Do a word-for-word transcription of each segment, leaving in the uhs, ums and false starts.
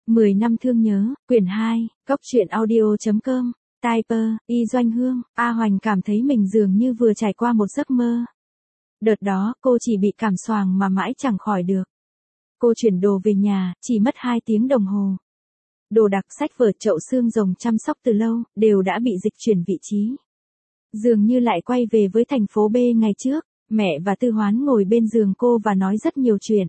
mười năm thương nhớ, quyển hai, Cốc truyện audio.com, Typer, Y Doanh Hương, A Hoành cảm thấy mình dường như vừa trải qua một giấc mơ. Đợt đó, cô chỉ bị cảm xoàng mà mãi chẳng khỏi được. Cô chuyển đồ về nhà, chỉ mất hai tiếng đồng hồ. Đồ đạc, sách vở, chậu xương rồng chăm sóc từ lâu, đều đã bị dịch chuyển vị trí. Dường như lại quay về với thành phố B ngày trước, mẹ và Tư Hoán ngồi bên giường cô và nói rất nhiều chuyện.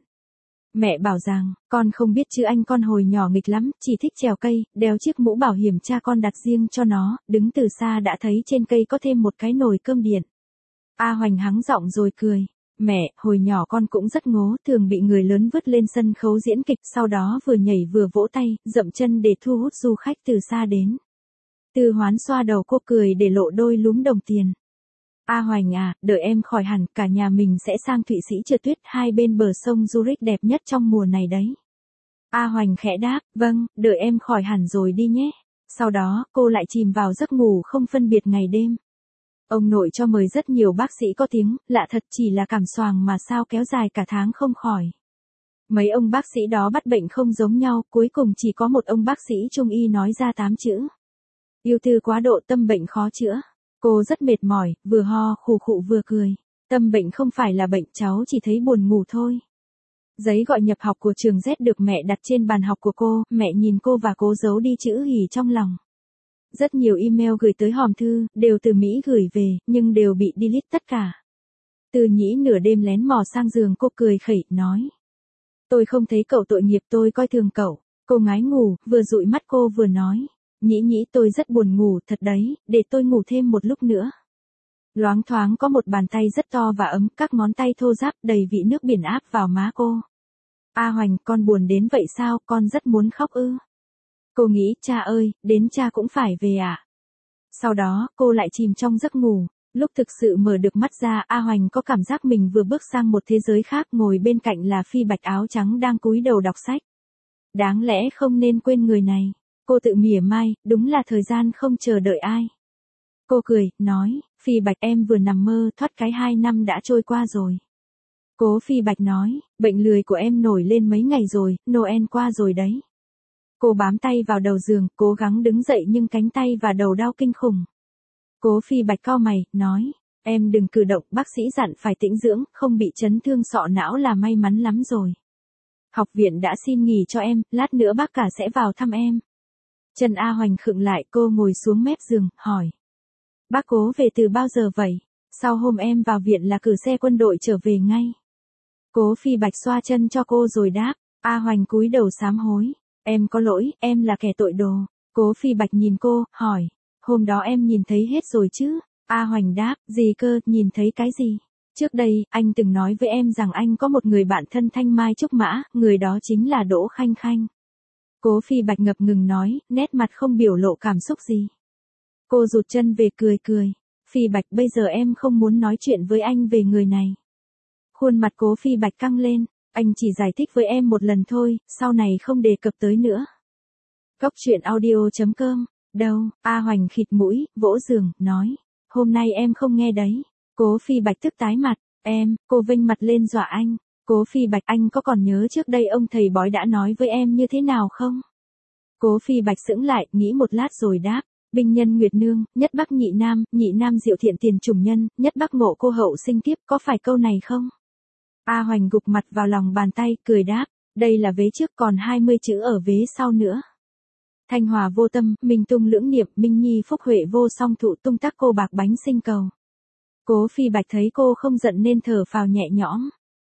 Mẹ bảo rằng, con không biết chứ anh con hồi nhỏ nghịch lắm, chỉ thích trèo cây, đeo chiếc mũ bảo hiểm cha con đặt riêng cho nó, đứng từ xa đã thấy trên cây có thêm một cái nồi cơm điện. A Hoành hắng giọng rồi cười. Mẹ, hồi nhỏ con cũng rất ngố, thường bị người lớn vứt lên sân khấu diễn kịch, sau đó vừa nhảy vừa vỗ tay, dậm chân để thu hút du khách từ xa đến. Tư Hoán xoa đầu cô cười để lộ đôi lúm đồng tiền. A Hoành à, đợi em khỏi hẳn, cả nhà mình sẽ sang Thụy Sĩ trượt tuyết hai bên bờ sông Zurich đẹp nhất trong mùa này đấy. A Hoành khẽ đáp, vâng, đợi em khỏi hẳn rồi đi nhé. Sau đó, cô lại chìm vào giấc ngủ không phân biệt ngày đêm. Ông nội cho mời rất nhiều bác sĩ có tiếng, lạ thật chỉ là cảm xoàng mà sao kéo dài cả tháng không khỏi. Mấy ông bác sĩ đó bắt bệnh không giống nhau, cuối cùng chỉ có một ông bác sĩ trung y nói ra tám chữ. Ưu tư quá độ, tâm bệnh khó chữa. Cô rất mệt mỏi, vừa ho khù khụ vừa cười. Tâm bệnh không phải là bệnh, cháu chỉ thấy buồn ngủ thôi. Giấy gọi nhập học của trường Z được mẹ đặt trên bàn học của cô, mẹ nhìn cô và cố giấu đi chữ hỉ trong lòng. Rất nhiều email gửi tới hòm thư, đều từ Mỹ gửi về, nhưng đều bị delete tất cả. Từ Nhĩ nửa đêm lén mò sang giường cô cười khẩy, nói. Tôi không thấy cậu tội nghiệp, tôi coi thường cậu. Cô ngái ngủ, vừa dụi mắt cô vừa nói. Nhĩ Nhĩ, tôi rất buồn ngủ thật đấy, để tôi ngủ thêm một lúc nữa. Loáng thoáng có một bàn tay rất to và ấm, các ngón tay thô ráp đầy vị nước biển áp vào má cô. A Hoành, con buồn đến vậy sao, con rất muốn khóc ư. Cô nghĩ, cha ơi, đến cha cũng phải về à. Sau đó, cô lại chìm trong giấc ngủ. Lúc thực sự mở được mắt ra, A Hoành có cảm giác mình vừa bước sang một thế giới khác, ngồi bên cạnh là Phi Bạch áo trắng đang cúi đầu đọc sách. Đáng lẽ không nên quên người này. Cô tự mỉa mai, đúng là thời gian không chờ đợi ai. Cô cười, nói, Phi Bạch em vừa nằm mơ, thoát cái hai năm đã trôi qua rồi. Cố Phi Bạch nói, bệnh lười của em nổi lên mấy ngày rồi, Noel qua rồi đấy. Cô bám tay vào đầu giường, cố gắng đứng dậy nhưng cánh tay và đầu đau kinh khủng. Cố Phi Bạch cau mày, nói, em đừng cử động, bác sĩ dặn phải tĩnh dưỡng, không bị chấn thương sọ não là may mắn lắm rồi. Học viện đã xin nghỉ cho em, lát nữa bác cả sẽ vào thăm em. Chân A Hoành khựng lại, cô ngồi xuống mép giường, hỏi. Bác Cố về từ bao giờ vậy? Sau hôm em vào viện là cử xe quân đội trở về ngay. Cố Phi Bạch xoa chân cho cô rồi đáp. A Hoành cúi đầu sám hối. Em có lỗi, em là kẻ tội đồ. Cố Phi Bạch nhìn cô, hỏi. Hôm đó em nhìn thấy hết rồi chứ? A Hoành đáp, gì cơ, nhìn thấy cái gì? Trước đây, anh từng nói với em rằng anh có một người bạn thân thanh mai trúc mã, người đó chính là Đỗ Khanh Khanh. Cố Phi Bạch ngập ngừng nói, nét mặt không biểu lộ cảm xúc gì. Cô rụt chân về cười cười. Phi Bạch, bây giờ em không muốn nói chuyện với anh về người này. Khuôn mặt Cố Phi Bạch căng lên. Anh chỉ giải thích với em một lần thôi, sau này không đề cập tới nữa. Cốc truyện audio.com. Đâu, A Hoành khịt mũi, vỗ giường, nói. Hôm nay em không nghe đấy. Cố Phi Bạch tức tái mặt. Em, cô vênh mặt lên dọa anh. Cố Phi Bạch, anh có còn nhớ trước đây ông thầy bói đã nói với em như thế nào không? Cố Phi Bạch sững lại, nghĩ một lát rồi đáp. Binh nhân Nguyệt Nương, nhất bắc nhị nam, nhị nam diệu thiện tiền trùng nhân, nhất bắc ngộ cô hậu sinh tiếp, có phải câu này không? A Hoành gục mặt vào lòng bàn tay, cười đáp. Đây là vế trước, còn hai mươi chữ ở vế sau nữa. Thanh hòa vô tâm, minh tung lưỡng niệm, minh nhi phúc huệ vô song thụ, tung tác cô bạc bánh sinh cầu. Cố Phi Bạch thấy cô không giận nên thở phào nhẹ nhõm.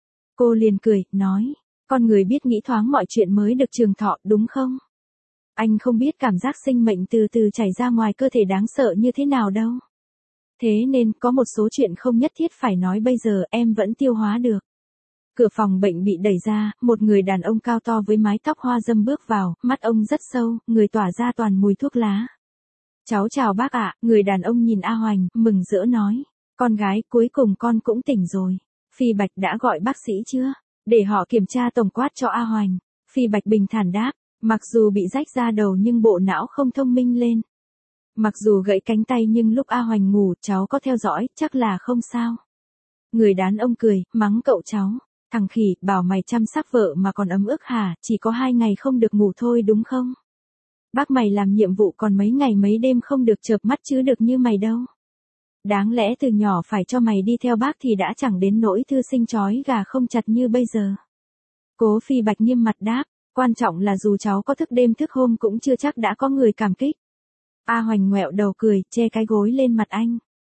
Cô liền cười, nói, con người biết nghĩ thoáng mọi chuyện mới được trường thọ, đúng không? Anh không biết cảm giác sinh mệnh từ từ chảy ra ngoài cơ thể đáng sợ như thế nào đâu. Thế nên, có một số chuyện không nhất thiết phải nói bây giờ, em vẫn tiêu hóa được. Cửa phòng bệnh bị đẩy ra, một người đàn ông cao to với mái tóc hoa dâm bước vào, mắt ông rất sâu, người tỏa ra toàn mùi thuốc lá. Cháu chào bác ạ, người đàn ông nhìn A Hoành, mừng rỡ nói. Con gái, cuối cùng con cũng tỉnh rồi. Phi Bạch đã gọi bác sĩ chưa? Để họ kiểm tra tổng quát cho A Hoành. Phi Bạch bình thản đáp, mặc dù bị rách da đầu nhưng bộ não không thông minh lên. Mặc dù gãy cánh tay nhưng lúc A Hoành ngủ, cháu có theo dõi, chắc là không sao. Người đàn ông cười, mắng cậu cháu. Thằng khỉ, bảo mày chăm sóc vợ mà còn ấm ức hả, chỉ có hai ngày không được ngủ thôi đúng không? Bác mày làm nhiệm vụ còn mấy ngày mấy đêm không được chợp mắt chứ được như mày đâu. Đáng lẽ từ nhỏ phải cho mày đi theo bác thì đã chẳng đến nỗi thư sinh chói gà không chặt như bây giờ. Cố Phi Bạch nghiêm mặt đáp, quan trọng là dù cháu có thức đêm thức hôm cũng chưa chắc đã có người cảm kích. A Hoành ngoẹo đầu cười, che cái gối lên mặt anh.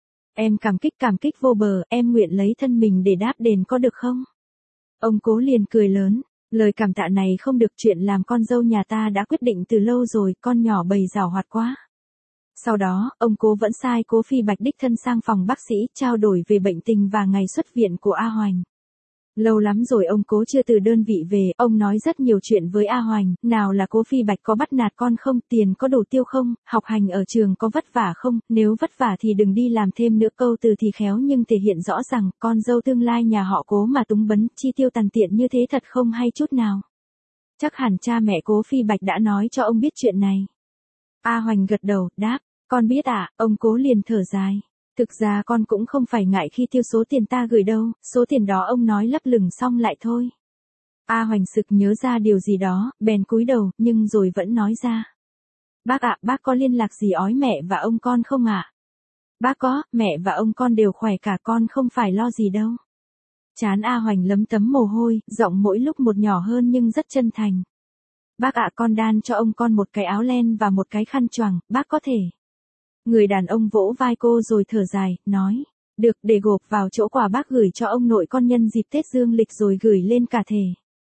Em cảm kích cảm kích vô bờ, em nguyện lấy thân mình để đáp đền có được không? Ông Cố liền cười lớn, lời cảm tạ này không được, chuyện làm con dâu nhà ta đã quyết định từ lâu rồi, con nhỏ bầy giảo hoạt quá. Sau đó, ông Cố vẫn sai Cố Phi Bạch đích thân sang phòng bác sĩ, trao đổi về bệnh tình và ngày xuất viện của A Hoành. Lâu lắm rồi ông Cố chưa từ đơn vị về, ông nói rất nhiều chuyện với A Hoành, nào là Cố Phi Bạch có bắt nạt con không, tiền có đủ tiêu không, học hành ở trường có vất vả không, nếu vất vả thì đừng đi làm thêm nữa, câu từ thì khéo nhưng thể hiện rõ rằng, con dâu tương lai nhà họ Cố mà túng bấn, chi tiêu tàn tiện như thế thật không hay chút nào. Chắc hẳn cha mẹ Cố Phi Bạch đã nói cho ông biết chuyện này. A Hoành gật đầu, đáp, con biết ạ, à, ông Cố liền thở dài. Thực ra con cũng không phải ngại khi tiêu số tiền ta gửi đâu, số tiền đó ông nói lấp lửng xong lại thôi. A Hoành sực nhớ ra điều gì đó, bèn cúi đầu, nhưng rồi vẫn nói ra. Bác ạ, bác có liên lạc gì ói mẹ và ông con không ạ? Bác có, mẹ và ông con đều khỏe cả, con không phải lo gì đâu. Trán A Hoành lấm tấm mồ hôi, giọng mỗi lúc một nhỏ hơn nhưng rất chân thành. Bác ạ, con đan cho ông con một cái áo len và một cái khăn choàng, bác có thể. Người đàn ông vỗ vai cô rồi thở dài, nói, được, để gộp vào chỗ quà bác gửi cho ông nội con nhân dịp Tết Dương lịch rồi gửi lên cả thể.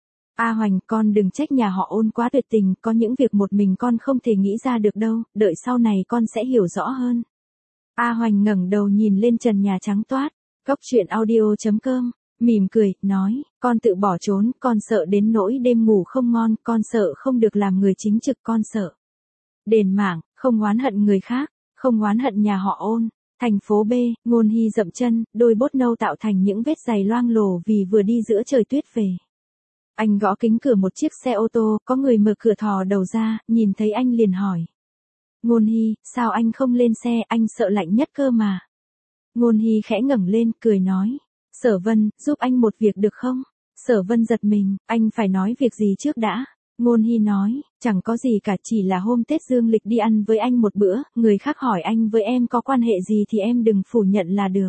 A Hoành, con đừng trách nhà họ Ôn quá tuyệt tình, có những việc một mình con không thể nghĩ ra được đâu, đợi sau này con sẽ hiểu rõ hơn. A Hoành ngẩng đầu nhìn lên trần nhà trắng toát, góc truyện audio chấm com, mỉm cười, nói, con tự bỏ trốn, con sợ đến nỗi đêm ngủ không ngon, con sợ không được làm người chính trực, con sợ đền mạng, không oán hận người khác. Không oán hận nhà họ Ôn. Thành phố B, Ngôn Hy dậm chân, đôi bốt nâu tạo thành những vết giày loang lổ vì vừa đi giữa trời tuyết về. Anh gõ kính cửa một chiếc xe ô tô, có người mở cửa thò đầu ra, nhìn thấy anh liền hỏi. Ngôn Hy, sao anh không lên xe, anh sợ lạnh nhất cơ mà. Ngôn Hy khẽ ngẩng lên, cười nói. Sở Vân, giúp anh một việc được không? Sở Vân giật mình, anh phải nói việc gì trước đã? Ngôn Hy nói, chẳng có gì cả, chỉ là hôm Tết Dương lịch đi ăn với anh một bữa, người khác hỏi anh với em có quan hệ gì thì em đừng phủ nhận là được.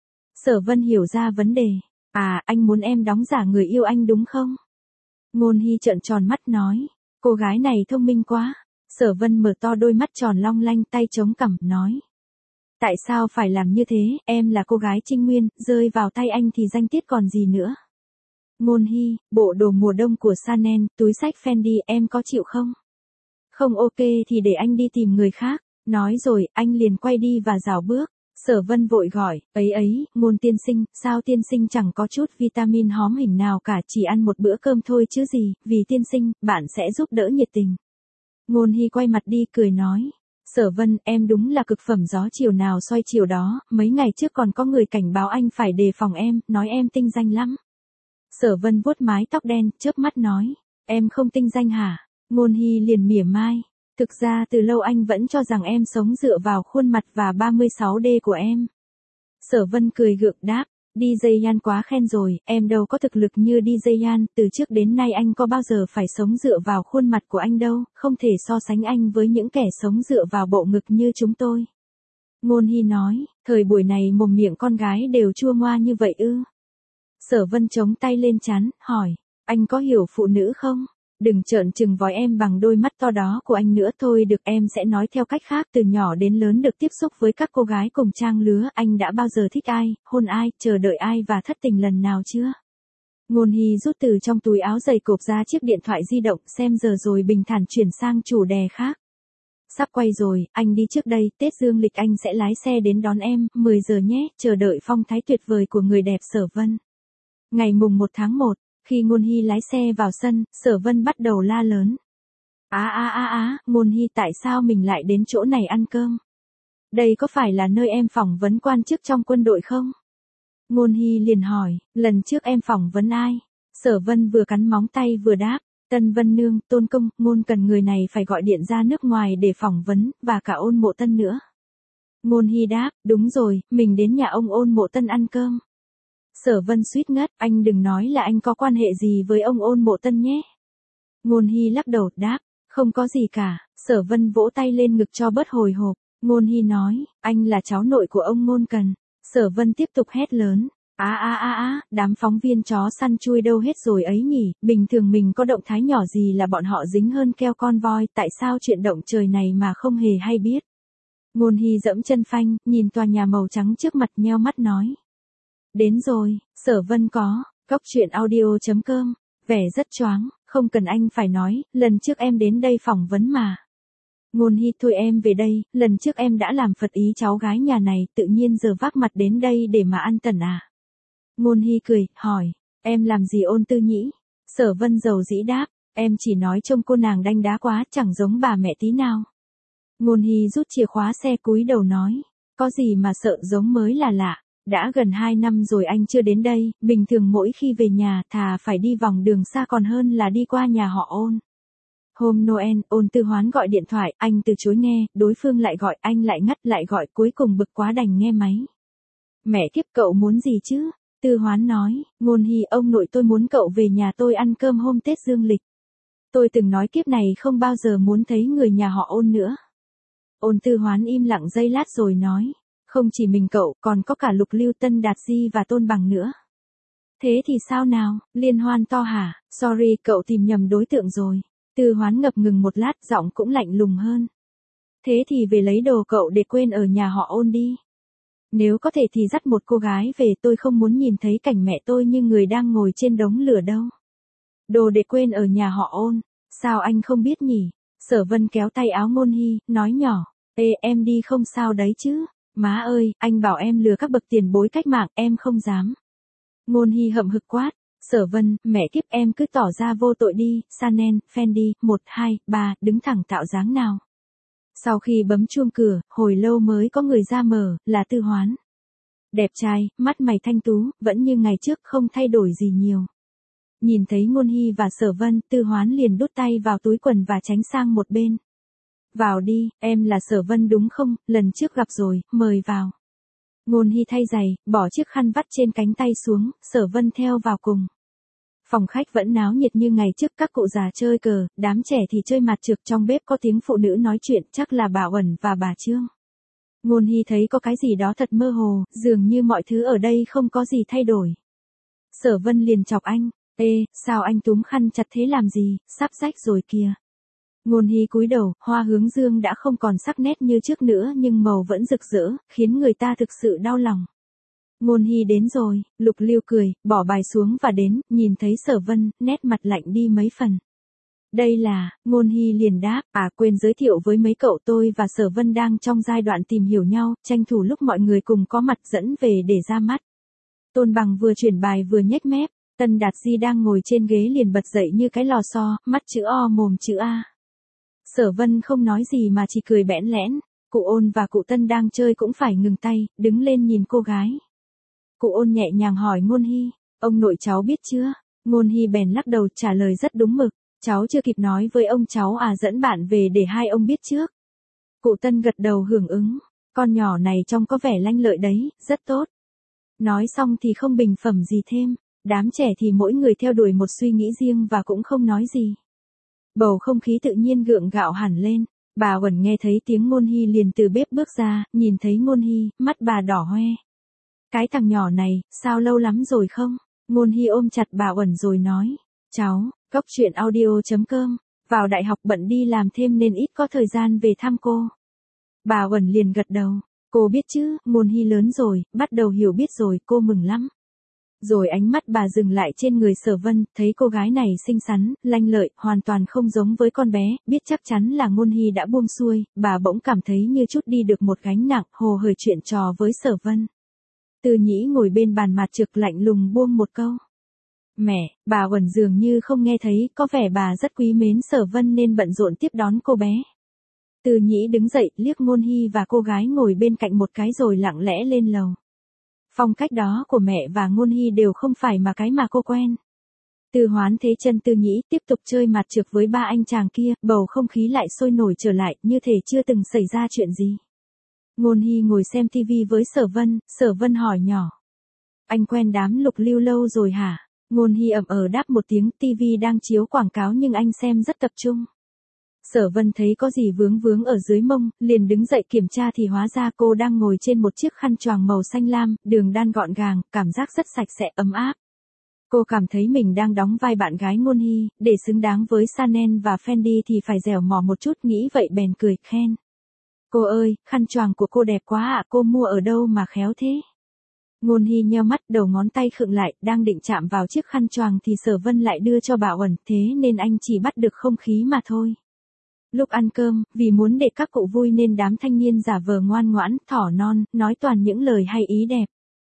Sở Vân hiểu ra vấn đề. À, anh muốn em đóng giả người yêu anh đúng không? Ngôn Hy trợn tròn mắt nói, cô gái này thông minh quá. Sở Vân mở to đôi mắt tròn long lanh, tay chống cằm, nói. Tại sao phải làm như thế, em là cô gái Trinh Nguyên, rơi vào tay anh thì danh tiết còn gì nữa. Ngôn Hy, bộ đồ mùa đông của Chanel, túi xách Fendi, em có chịu không? Không ok thì để anh đi tìm người khác. Nói rồi, anh liền quay đi và rảo bước. Sở Vân vội gọi, ấy ấy, Ngôn tiên sinh, sao tiên sinh chẳng có chút vitamin hóm hình nào cả, chỉ ăn một bữa cơm thôi chứ gì, vì tiên sinh, bạn sẽ giúp đỡ nhiệt tình. Ngôn Hy quay mặt đi cười nói. Sở Vân, em đúng là cực phẩm, gió chiều nào xoay chiều đó, mấy ngày trước còn có người cảnh báo anh phải đề phòng em, nói em tinh danh lắm. Sở Vân vuốt mái tóc đen, chớp mắt nói, em không tinh danh hả? Ngôn Hy liền mỉa mai, thực ra từ lâu anh vẫn cho rằng em sống dựa vào khuôn mặt và ba mươi sáu D của em. Sở Vân cười gượng đáp, đi dây Yan quá khen rồi, em đâu có thực lực như đi dây Yan, từ trước đến nay anh có bao giờ phải sống dựa vào khuôn mặt của anh đâu, không thể so sánh anh với những kẻ sống dựa vào bộ ngực như chúng tôi. Ngôn Hy nói, thời buổi này mồm miệng con gái đều chua ngoa như vậy ư? Sở Vân chống tay lên trán, hỏi, anh có hiểu phụ nữ không? Đừng trợn trừng vói em bằng đôi mắt to đó của anh nữa, thôi được, em sẽ nói theo cách khác, từ nhỏ đến lớn được tiếp xúc với các cô gái cùng trang lứa, anh đã bao giờ thích ai, hôn ai, chờ đợi ai và thất tình lần nào chưa? Ngôn Hy rút từ trong túi áo giày cộp ra chiếc điện thoại di động, xem giờ rồi bình thản chuyển sang chủ đề khác. Sắp quay rồi, anh đi trước đây, Tết Dương lịch anh sẽ lái xe đến đón em, mười giờ nhé, chờ đợi phong thái tuyệt vời của người đẹp Sở Vân. Ngày mùng một tháng một, khi Ngôn Hy lái xe vào sân, Sở Vân bắt đầu la lớn. Á á á á, Ngôn Hy, tại sao mình lại đến chỗ này ăn cơm? Đây có phải là nơi em phỏng vấn quan chức trong quân đội không? Ngôn Hy liền hỏi, lần trước em phỏng vấn ai? Sở Vân vừa cắn móng tay vừa đáp, Tân Vân Nương, Tôn Công, Ngôn cần người này phải gọi điện ra nước ngoài để phỏng vấn, và cả Ôn Mộ Tân nữa. Ngôn Hy đáp, đúng rồi, mình đến nhà ông Ôn Mộ Tân ăn cơm. Sở Vân suýt ngất, anh đừng nói là anh có quan hệ gì với ông Ôn Mộ Tân nhé. Ngôn Hy lắc đầu, đáp, không có gì cả. Sở Vân vỗ tay lên ngực cho bớt hồi hộp. Ngôn Hy nói, anh là cháu nội của ông Ngôn Cần. Sở Vân tiếp tục hét lớn. Á á á á, đám phóng viên chó săn chui đâu hết rồi ấy nhỉ, bình thường mình có động thái nhỏ gì là bọn họ dính hơn keo con voi, tại sao chuyện động trời này mà không hề hay biết. Ngôn Hy dẫm chân phanh, nhìn tòa nhà màu trắng trước mặt nheo mắt nói. Đến rồi, Sở Vân có, cốc truyện audio chấm com, vẻ rất choáng, không cần anh phải nói, lần trước em đến đây phỏng vấn mà. Ngôn Hy, thôi em về đây, lần trước em đã làm phật ý cháu gái nhà này, tự nhiên giờ vác mặt đến đây để mà ăn tần à. Ngôn Hy cười, hỏi, em làm gì Ôn Tư nhỉ? Sở Vân dầu dĩ đáp, em chỉ nói trông cô nàng đanh đá quá, chẳng giống bà mẹ tí nào. Ngôn Hy rút chìa khóa xe cúi đầu nói, có gì mà sợ, giống mới là lạ. Đã gần hai năm rồi anh chưa đến đây, bình thường mỗi khi về nhà thà phải đi vòng đường xa còn hơn là đi qua nhà họ Ôn. Hôm Noel, Ôn Tư Hoán gọi điện thoại, anh từ chối nghe, đối phương lại gọi, anh lại ngắt, lại gọi, cuối cùng bực quá đành nghe máy. Mẹ kiếp, cậu muốn gì chứ? Tư Hoán nói, Ngôn Hy, ông nội tôi muốn cậu về nhà tôi ăn cơm hôm Tết dương lịch. Tôi từng nói kiếp này không bao giờ muốn thấy người nhà họ Ôn nữa. Ôn Tư Hoán im lặng giây lát rồi nói, không chỉ mình cậu, còn có cả Lục Lưu, Tân Đạt Di và Tôn Bằng nữa. Thế thì sao nào, liên hoan to hả? Sorry, cậu tìm nhầm đối tượng rồi. Tư Hoán ngập ngừng một lát, giọng cũng lạnh lùng hơn. Thế thì về lấy đồ cậu để quên ở nhà họ Ôn đi. Nếu có thể thì dắt một cô gái về, tôi không muốn nhìn thấy cảnh mẹ tôi như người đang ngồi trên đống lửa đâu. Đồ để quên ở nhà họ Ôn, sao anh không biết nhỉ? Sở Vân kéo tay áo Ngôn Hy, nói nhỏ, ê em đi không sao đấy chứ? Má ơi, anh bảo em lừa các bậc tiền bối cách mạng, em không dám. Ngôn Hy hậm hực quát, Sở Vân, mẹ kiếp, em cứ tỏ ra vô tội đi, Chanel, Fendi, một, hai, ba, đứng thẳng tạo dáng nào. Sau khi bấm chuông cửa, hồi lâu mới có người ra mở, là Tư Hoán. Đẹp trai, mắt mày thanh tú, vẫn như ngày trước, không thay đổi gì nhiều. Nhìn thấy Ngôn Hy và Sở Vân, Tư Hoán liền đút tay vào túi quần và tránh sang một bên. Vào đi, em là Sở Vân đúng không, lần trước gặp rồi, mời vào. Ngôn Hy thay giày, bỏ chiếc khăn vắt trên cánh tay xuống, Sở Vân theo vào cùng. Phòng khách vẫn náo nhiệt như ngày trước, các cụ già chơi cờ, đám trẻ thì chơi mặt trược, trong bếp có tiếng phụ nữ nói chuyện, chắc là bà Uẩn và bà Trương. Ngôn Hy thấy có cái gì đó thật mơ hồ, dường như mọi thứ ở đây không có gì thay đổi. Sở Vân liền chọc anh, ê, sao anh túm khăn chặt thế làm gì, sắp rách rồi kìa. Ngôn Hy cúi đầu, hoa hướng dương đã không còn sắc nét như trước nữa nhưng màu vẫn rực rỡ, khiến người ta thực sự đau lòng. Ngôn Hy đến rồi, Lục Lưu cười, bỏ bài xuống và đến, nhìn thấy Sở Vân, nét mặt lạnh đi mấy phần. Đây là, Ngôn Hy liền đáp, à quên giới thiệu với mấy cậu, tôi và Sở Vân đang trong giai đoạn tìm hiểu nhau, tranh thủ lúc mọi người cùng có mặt dẫn về để ra mắt. Tôn Bằng vừa chuyển bài vừa nhếch mép, Tân Đạt Di đang ngồi trên ghế liền bật dậy như cái lò xo, mắt chữ O mồm chữ A. Sở Vân không nói gì mà chỉ cười bẽn lẽn, cụ Ôn và cụ Tân đang chơi cũng phải ngừng tay, đứng lên nhìn cô gái. Cụ Ôn nhẹ nhàng hỏi Ngôn Hy, ông nội cháu biết chưa? Ngôn Hy bèn lắc đầu trả lời rất đúng mực, cháu chưa kịp nói với ông cháu à dẫn bạn về để hai ông biết trước. Cụ Tân gật đầu hưởng ứng, con nhỏ này trông có vẻ lanh lợi đấy, rất tốt. Nói xong thì không bình phẩm gì thêm, đám trẻ thì mỗi người theo đuổi một suy nghĩ riêng và cũng không nói gì. Bầu không khí tự nhiên gượng gạo hẳn lên, bà Uẩn nghe thấy tiếng Ngôn Hy liền từ bếp bước ra, nhìn thấy Ngôn Hy, mắt bà đỏ hoe. Cái thằng nhỏ này, sao lâu lắm rồi không? Ngôn Hy ôm chặt bà Uẩn rồi nói, cháu, cốc truyện audio chấm com, vào đại học bận đi làm thêm nên ít có thời gian về thăm cô. Bà Uẩn liền gật đầu, cô biết chứ, Ngôn Hy lớn rồi, bắt đầu hiểu biết rồi, cô mừng lắm. Rồi ánh mắt bà dừng lại trên người Sở Vân, thấy cô gái này xinh xắn, lanh lợi, hoàn toàn không giống với con bé, biết chắc chắn là Ngôn Hy đã buông xuôi, bà bỗng cảm thấy như chút đi được một gánh nặng, hồ hởi chuyện trò với Sở Vân. Từ Nhĩ ngồi bên bàn mặt trực lạnh lùng buông một câu. Mẹ, bà Uẩn dường như không nghe thấy, có vẻ bà rất quý mến Sở Vân nên bận rộn tiếp đón cô bé. Từ Nhĩ đứng dậy, liếc Ngôn Hy và cô gái ngồi bên cạnh một cái rồi lặng lẽ lên lầu. Phong cách đó của mẹ và Ngôn Hy đều không phải mà cái mà cô quen. Từ Hoán thế chân Từ Nhĩ tiếp tục chơi mặt trược với ba anh chàng kia, bầu không khí lại sôi nổi trở lại, như thể chưa từng xảy ra chuyện gì. Ngôn Hy ngồi xem tivi với Sở Vân, Sở Vân hỏi nhỏ. Anh quen đám Lục Lưu lâu rồi hả? Ngôn Hy ậm ờ đáp một tiếng, tivi đang chiếu quảng cáo nhưng anh xem rất tập trung. Sở Vân thấy có gì vướng vướng ở dưới mông, liền đứng dậy kiểm tra thì hóa ra cô đang ngồi trên một chiếc khăn choàng màu xanh lam, đường đan gọn gàng, cảm giác rất sạch sẽ ấm áp. Cô cảm thấy mình đang đóng vai bạn gái Ngôn Hy, để xứng đáng với Chanel và Fendi thì phải dẻo mỏ một chút, nghĩ vậy bèn cười, khen. Cô ơi, khăn choàng của cô đẹp quá ạ, cô mua ở đâu mà khéo thế? Ngôn Hy nheo mắt, đầu ngón tay khựng lại, đang định chạm vào chiếc khăn choàng thì Sở Vân lại đưa cho bà Uẩn, thế nên anh chỉ bắt được không khí mà thôi. Lúc ăn cơm, vì muốn để các cụ vui nên đám thanh niên giả vờ ngoan ngoãn, thỏ non, nói toàn những lời hay ý đẹp.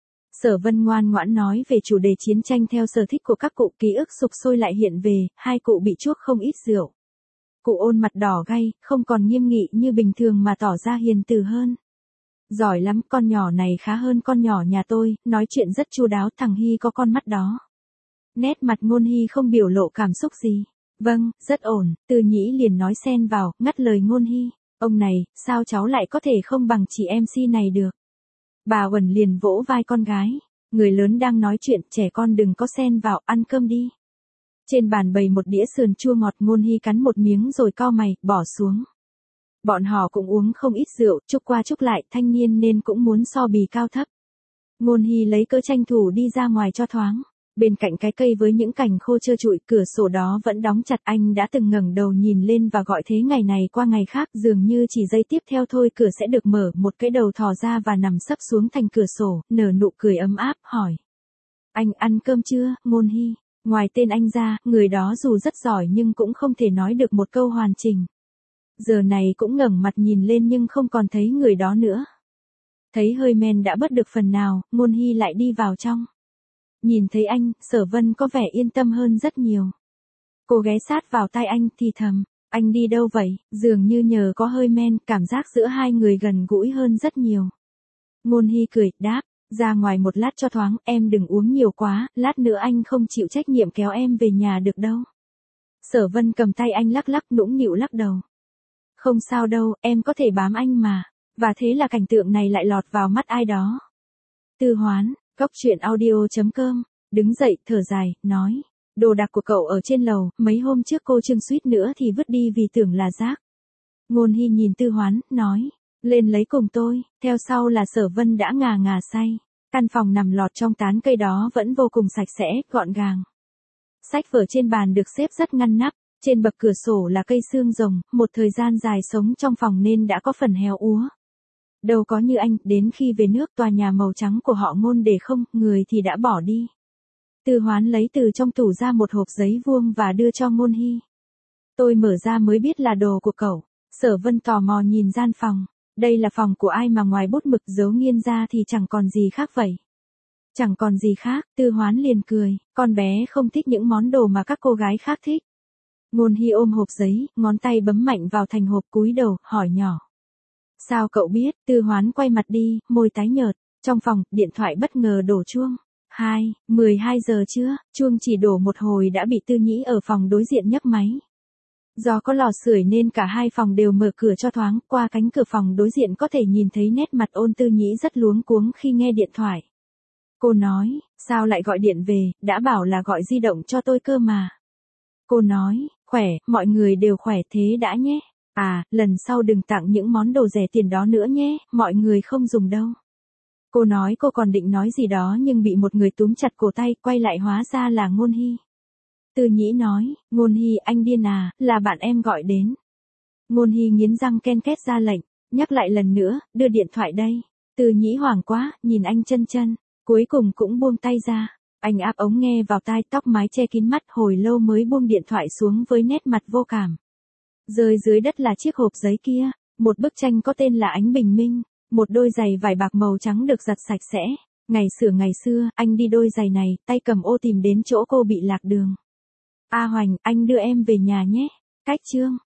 Sở Vân ngoan ngoãn nói về chủ đề chiến tranh theo sở thích của các cụ, ký ức sục sôi lại hiện về, hai cụ bị chuốc không ít rượu. Cụ Ôn mặt đỏ gay, không còn nghiêm nghị như bình thường mà tỏ ra hiền từ hơn. Giỏi lắm, con nhỏ này khá hơn con nhỏ nhà tôi, nói chuyện rất chu đáo, thằng Hy có con mắt đó. Nét mặt Ngôn Hy không biểu lộ cảm xúc gì. Vâng, rất ổn, Tư Nhĩ liền nói xen vào, ngắt lời Ngôn Hy. Ông này, sao cháu lại có thể không bằng chị em xê này được? Bà Uẩn liền vỗ vai con gái. Người lớn đang nói chuyện, trẻ con đừng có xen vào, ăn cơm đi. Trên bàn bày một đĩa sườn chua ngọt, Ngôn Hy cắn một miếng rồi cau mày, bỏ xuống. Bọn họ cũng uống không ít rượu, chúc qua chúc lại, thanh niên nên cũng muốn so bì cao thấp. Ngôn Hy lấy cớ tranh thủ đi ra ngoài cho thoáng. Bên cạnh cái cây với những cành khô trơ trụi, cửa sổ đó vẫn đóng chặt, anh đã từng ngẩng đầu nhìn lên và gọi thế ngày này qua ngày khác, dường như chỉ giây tiếp theo thôi cửa sẽ được mở, một cái đầu thò ra và nằm sấp xuống thành cửa sổ, nở nụ cười ấm áp, hỏi. Anh ăn cơm chưa, Ngôn Hy? Ngoài tên anh ra, người đó dù rất giỏi nhưng cũng không thể nói được một câu hoàn chỉnh. Giờ này cũng ngẩng mặt nhìn lên nhưng không còn thấy người đó nữa. Thấy hơi men đã bớt được phần nào, Ngôn Hy lại đi vào trong. Nhìn thấy anh, Sở Vân có vẻ yên tâm hơn rất nhiều. Cô ghé sát vào tai anh thì thầm, anh đi đâu vậy? Dường như nhờ có hơi men, cảm giác giữa hai người gần gũi hơn rất nhiều. Ngôn Hy cười, đáp, ra ngoài một lát cho thoáng, em đừng uống nhiều quá, lát nữa anh không chịu trách nhiệm kéo em về nhà được đâu. Sở Vân cầm tay anh lắc lắc, nũng nịu lắc đầu. Không sao đâu, em có thể bám anh mà. Và thế là cảnh tượng này lại lọt vào mắt ai đó. Tư Hoán, Cóc Truyện Audio chấm com, đứng dậy, thở dài, nói. Đồ đạc của cậu ở trên lầu, mấy hôm trước cô Trương suýt nữa thì vứt đi vì tưởng là rác. Ngôn Hy nhìn Tư Hoán, nói. Lên lấy cùng tôi, theo sau là Sở Vân đã ngà ngà say. Căn phòng nằm lọt trong tán cây đó vẫn vô cùng sạch sẽ, gọn gàng. Sách vở trên bàn được xếp rất ngăn nắp. Trên bậc cửa sổ là cây xương rồng, một thời gian dài sống trong phòng nên đã có phần héo úa. Đâu có như anh, đến khi về nước tòa nhà màu trắng của họ Ngôn để không, người thì đã bỏ đi. Tư Hoán lấy từ trong tủ ra một hộp giấy vuông và đưa cho Ngôn Hy. Tôi mở ra mới biết là đồ của cậu. Sở Vân tò mò nhìn gian phòng. Đây là phòng của ai mà ngoài bút mực dấu nghiên ra thì chẳng còn gì khác vậy. Chẳng còn gì khác, Tư Hoán liền cười, con bé không thích những món đồ mà các cô gái khác thích. Ngôn Hy ôm hộp giấy, ngón tay bấm mạnh vào thành hộp, cúi đầu, hỏi nhỏ. Sao cậu biết? Tư Hoán quay mặt đi, môi tái nhợt. Trong phòng, điện thoại bất ngờ đổ chuông. Hai, mười hai giờ chưa, chuông chỉ đổ một hồi đã bị Tư Nhĩ ở phòng đối diện nhấc máy. Do có lò sưởi nên cả hai phòng đều mở cửa cho thoáng, qua cánh cửa phòng đối diện có thể nhìn thấy nét mặt Ôn Tư Nhĩ rất luống cuống khi nghe điện thoại. Cô nói, sao lại gọi điện về, đã bảo là gọi di động cho tôi cơ mà. Cô nói, khỏe, mọi người đều khỏe thế đã nhé. À, lần sau đừng tặng những món đồ rẻ tiền đó nữa nhé, mọi người không dùng đâu. Cô nói cô còn định nói gì đó nhưng bị một người túm chặt cổ tay, quay lại hóa ra là Ngôn Hy. Tư Nhĩ nói, Ngôn Hy, anh điên à, là bạn em gọi đến. Ngôn Hy nghiến răng ken két ra lệnh, nhắc lại lần nữa, đưa điện thoại đây. Tư Nhĩ hoảng quá, nhìn anh chân chân, cuối cùng cũng buông tay ra. Anh áp ống nghe vào tai, tóc mái che kín mắt, hồi lâu mới buông điện thoại xuống với nét mặt vô cảm. Rơi dưới đất là chiếc hộp giấy kia, một bức tranh có tên là Ánh Bình Minh, một đôi giày vải bạc màu trắng được giặt sạch sẽ. Ngày xưa ngày xưa, anh đi đôi giày này, tay cầm ô tìm đến chỗ cô bị lạc đường. A Hoành, anh đưa em về nhà nhé. Cách chương.